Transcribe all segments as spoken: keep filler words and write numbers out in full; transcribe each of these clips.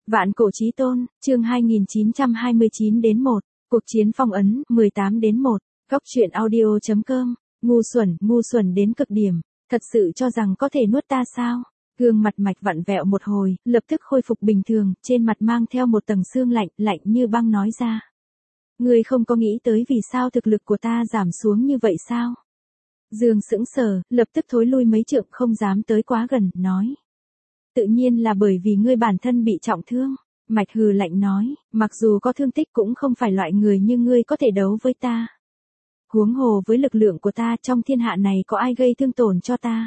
Vạn cổ chí tôn, chương hai nghìn chín trăm hai mươi chín đến một, cuộc chiến phong ấn, mười tám đến một, góc truyện audio chấm com, ngu xuẩn, ngu xuẩn đến cực điểm, thật sự cho rằng có thể nuốt ta sao? Gương mặt Mạch vặn vẹo một hồi, lập tức khôi phục bình thường, trên mặt mang theo một tầng sương lạnh, lạnh như băng nói ra. Ngươi không có nghĩ tới vì sao thực lực của ta giảm xuống như vậy sao? Dương sững sờ, lập tức thối lui mấy trượng không dám tới quá gần, nói. Tự nhiên là bởi vì ngươi bản thân bị trọng thương. Mạch hừ lạnh nói, mặc dù có thương tích cũng không phải loại người như ngươi có thể đấu với ta. Huống hồ với lực lượng của ta trong thiên hạ này có ai gây thương tổn cho ta.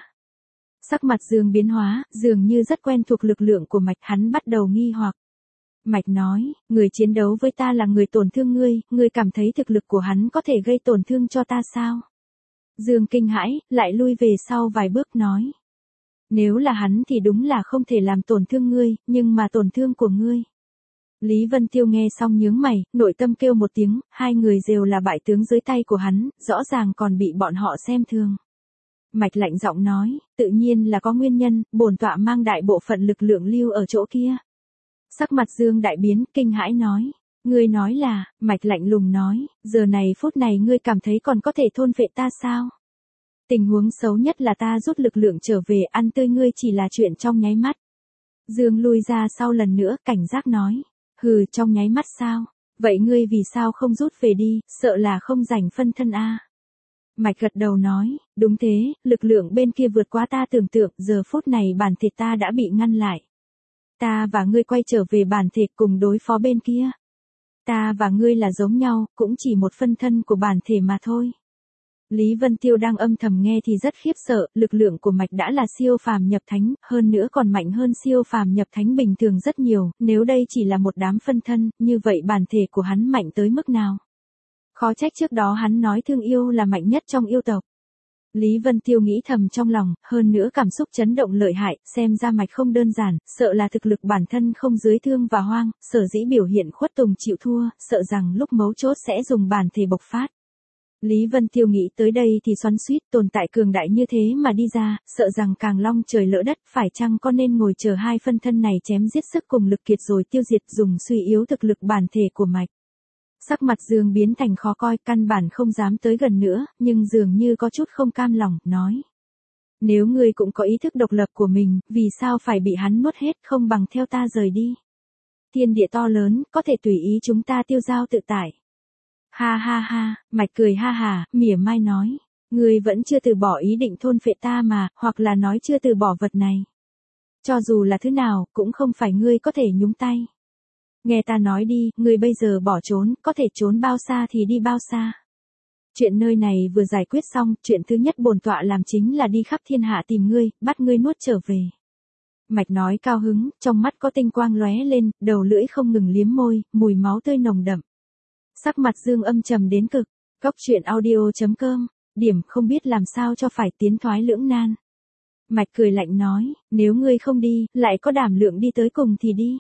Sắc mặt Dương biến hóa, dường như rất quen thuộc lực lượng của Mạch, hắn bắt đầu nghi hoặc. Mạch nói, người chiến đấu với ta là người tổn thương ngươi, ngươi cảm thấy thực lực của hắn có thể gây tổn thương cho ta sao? Dương kinh hãi, lại lui về sau vài bước nói. Nếu là hắn thì đúng là không thể làm tổn thương ngươi, nhưng mà tổn thương của ngươi. Lý Vân Tiêu nghe xong nhướng mày, nội tâm kêu một tiếng, hai người đều là bại tướng dưới tay của hắn, rõ ràng còn bị bọn họ xem thường. Mạch lạnh giọng nói, tự nhiên là có nguyên nhân, bổn tọa mang đại bộ phận lực lượng lưu ở chỗ kia. Sắc mặt Dương đại biến, kinh hãi nói. Ngươi nói là, Mạch lạnh lùng nói, giờ này phút này ngươi cảm thấy còn có thể thôn phệ ta sao? Tình huống xấu nhất là ta rút lực lượng trở về, ăn tươi ngươi chỉ là chuyện trong nháy mắt. Dương lui ra sau lần nữa, cảnh giác nói. Hừ, trong nháy mắt sao? Vậy ngươi vì sao không rút về đi, sợ là không rảnh phân thân a? Mạch gật đầu nói, đúng thế, lực lượng bên kia vượt quá ta tưởng tượng, giờ phút này bản thể ta đã bị ngăn lại. Ta và ngươi quay trở về bản thể cùng đối phó bên kia. Ta và ngươi là giống nhau, cũng chỉ một phân thân của bản thể mà thôi. Lý Vân Tiêu đang âm thầm nghe thì rất khiếp sợ, lực lượng của Mạch đã là siêu phàm nhập thánh, hơn nữa còn mạnh hơn siêu phàm nhập thánh bình thường rất nhiều, nếu đây chỉ là một đám phân thân, như vậy bản thể của hắn mạnh tới mức nào? Khó trách trước đó hắn nói thương yêu là mạnh nhất trong yêu tộc. Lý Vân Tiêu nghĩ thầm trong lòng, hơn nữa cảm xúc chấn động lợi hại, xem ra Mạch không đơn giản, sợ là thực lực bản thân không dưới thương và hoang, sở dĩ biểu hiện khuất tùng chịu thua, sợ rằng lúc mấu chốt sẽ dùng bản thể bộc phát. Lý Vân Tiêu nghĩ tới đây thì xoắn xuýt, tồn tại cường đại như thế mà đi ra, sợ rằng càng long trời lỡ đất, phải chăng có nên ngồi chờ hai phân thân này chém giết sức cùng lực kiệt rồi tiêu diệt dùng suy yếu thực lực bản thể của Mạch. Sắc mặt Dương biến thành khó coi, căn bản không dám tới gần nữa, nhưng dường như có chút không cam lòng, nói. Nếu ngươi cũng có ý thức độc lập của mình, vì sao phải bị hắn nuốt hết, không bằng theo ta rời đi. Thiên địa to lớn, có thể tùy ý chúng ta tiêu dao tự tại. Ha ha ha, Mạch cười ha hà, mỉa mai nói. Ngươi vẫn chưa từ bỏ ý định thôn phệ ta mà, hoặc là nói chưa từ bỏ vật này. Cho dù là thứ nào, cũng không phải ngươi có thể nhúng tay. Nghe ta nói đi, ngươi bây giờ bỏ trốn, có thể trốn bao xa thì đi bao xa. Chuyện nơi này vừa giải quyết xong, chuyện thứ nhất bổn tọa làm chính là đi khắp thiên hạ tìm ngươi, bắt ngươi nuốt trở về. Mạch nói cao hứng, trong mắt có tinh quang lóe lên, đầu lưỡi không ngừng liếm môi, mùi máu tươi nồng đậm. Sắc mặt Dương âm trầm đến cực, góc truyện audio chấm com, điểm không biết làm sao cho phải tiến thoái lưỡng nan. Mạch cười lạnh nói, nếu ngươi không đi, lại có đảm lượng đi tới cùng thì đi.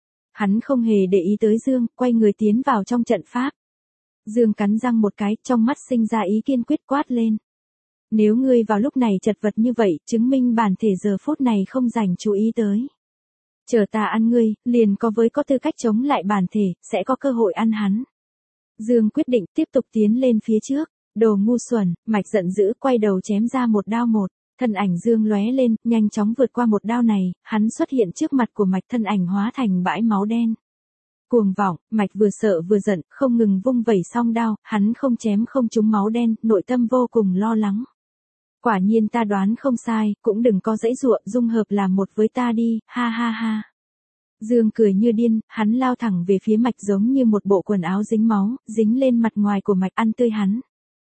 Hắn không hề để ý tới Dương, quay người tiến vào trong trận pháp. Dương cắn răng một cái, trong mắt sinh ra ý kiên quyết quát lên. Nếu ngươi vào lúc này chật vật như vậy, chứng minh bản thể giờ phút này không dành chú ý tới. Chờ ta ăn ngươi, liền có với có tư cách chống lại bản thể, sẽ có cơ hội ăn hắn. Dương quyết định tiếp tục tiến lên phía trước, đồ ngu xuẩn, Mạch giận dữ quay đầu chém ra một đao một, thân ảnh Dương lóe lên, nhanh chóng vượt qua một đao này, hắn xuất hiện trước mặt của Mạch, thân ảnh hóa thành bãi máu đen. Cuồng vọng, Mạch vừa sợ vừa giận, không ngừng vung vẩy song đao, hắn không chém không trúng máu đen, nội tâm vô cùng lo lắng. Quả nhiên ta đoán không sai, cũng đừng có dãy dụa, dung hợp làm một với ta đi, ha ha ha. Dương cười như điên, hắn lao thẳng về phía Mạch giống như một bộ quần áo dính máu, dính lên mặt ngoài của Mạch, ăn tươi hắn.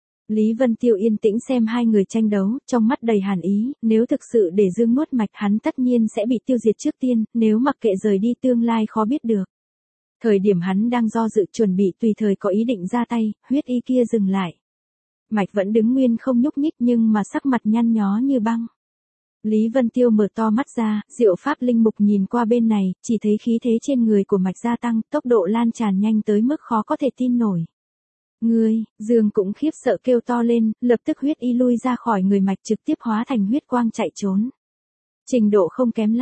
Lý Vân Tiêu yên tĩnh xem hai người tranh đấu, trong mắt đầy hàn ý, nếu thực sự để Dương nuốt Mạch hắn tất nhiên sẽ bị tiêu diệt trước tiên, nếu mặc kệ rời đi tương lai khó biết được. Thời điểm hắn đang do dự chuẩn bị tùy thời có ý định ra tay, huyết y kia dừng lại. Mạch vẫn đứng nguyên không nhúc nhích nhưng mà sắc mặt nhăn nhó như băng. Lý Vân Tiêu mở to mắt ra, diệu pháp linh mục nhìn qua bên này, chỉ thấy khí thế trên người của Mạch gia tăng, tốc độ lan tràn nhanh tới mức khó có thể tin nổi. Ngươi, Dương cũng khiếp sợ kêu to lên, lập tức huyết y lui ra khỏi người Mạch trực tiếp hóa thành huyết quang chạy trốn. Trình độ không kém lắm,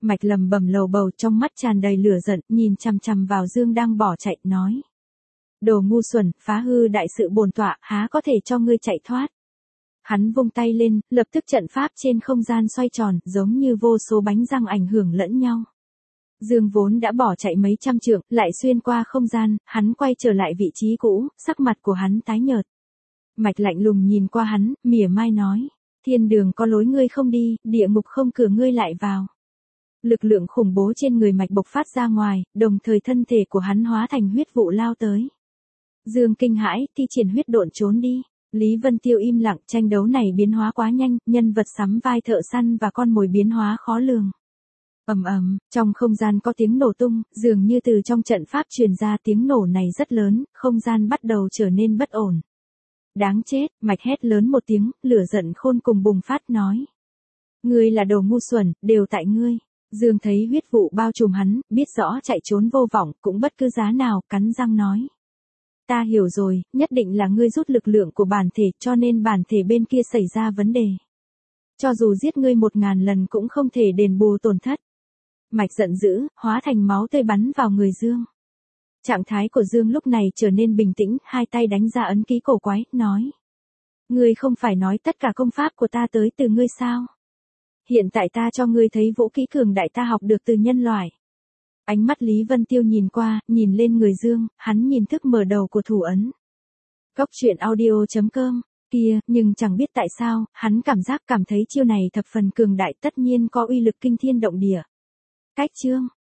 Mạch lầm bầm lầu bầu trong mắt tràn đầy lửa giận, nhìn chằm chằm vào Dương đang bỏ chạy, nói. Đồ ngu xuẩn, phá hư đại sự bổn tọa, há có thể cho ngươi chạy thoát. Hắn vung tay lên, lập tức trận pháp trên không gian xoay tròn, giống như vô số bánh răng ảnh hưởng lẫn nhau. Dương vốn đã bỏ chạy mấy trăm trượng, lại xuyên qua không gian, hắn quay trở lại vị trí cũ, sắc mặt của hắn tái nhợt. Mạch lạnh lùng nhìn qua hắn, mỉa mai nói. Thiên đường có lối ngươi không đi, địa ngục không cửa ngươi lại vào. Lực lượng khủng bố trên người Mạch bộc phát ra ngoài, đồng thời thân thể của hắn hóa thành huyết vụ lao tới. Dương kinh hãi, thi triển huyết độn trốn đi. Lý Vân Tiêu im lặng, tranh đấu này biến hóa quá nhanh, nhân vật sắm vai thợ săn và con mồi biến hóa khó lường. Ầm ầm, trong không gian có tiếng nổ tung, dường như từ trong trận pháp truyền ra tiếng nổ này rất lớn, không gian bắt đầu trở nên bất ổn. Đáng chết, Mạch hét lớn một tiếng, lửa giận khôn cùng bùng phát nói. Ngươi là đồ ngu xuẩn, đều tại ngươi. Dương thấy huyết vụ bao trùm hắn, biết rõ chạy trốn vô vọng, cũng bất cứ giá nào, cắn răng nói. Ta hiểu rồi, nhất định là ngươi rút lực lượng của bản thể, cho nên bản thể bên kia xảy ra vấn đề. Cho dù giết ngươi một ngàn lần cũng không thể đền bù tổn thất. Mạch giận dữ, hóa thành máu tươi bắn vào người Dương. Trạng thái của Dương lúc này trở nên bình tĩnh, hai tay đánh ra ấn ký cổ quái, nói. Ngươi không phải nói tất cả công pháp của ta tới từ ngươi sao? Hiện tại ta cho ngươi thấy vũ kỹ cường đại ta học được từ nhân loại. Ánh mắt Lý Vân Tiêu nhìn qua, nhìn lên người Dương, hắn nhìn thức mở đầu của thủ ấn. Góc truyện audio chấm com, kia, nhưng chẳng biết tại sao, hắn cảm giác cảm thấy chiêu này thập phần cường đại tất nhiên có uy lực kinh thiên động địa. Cách chương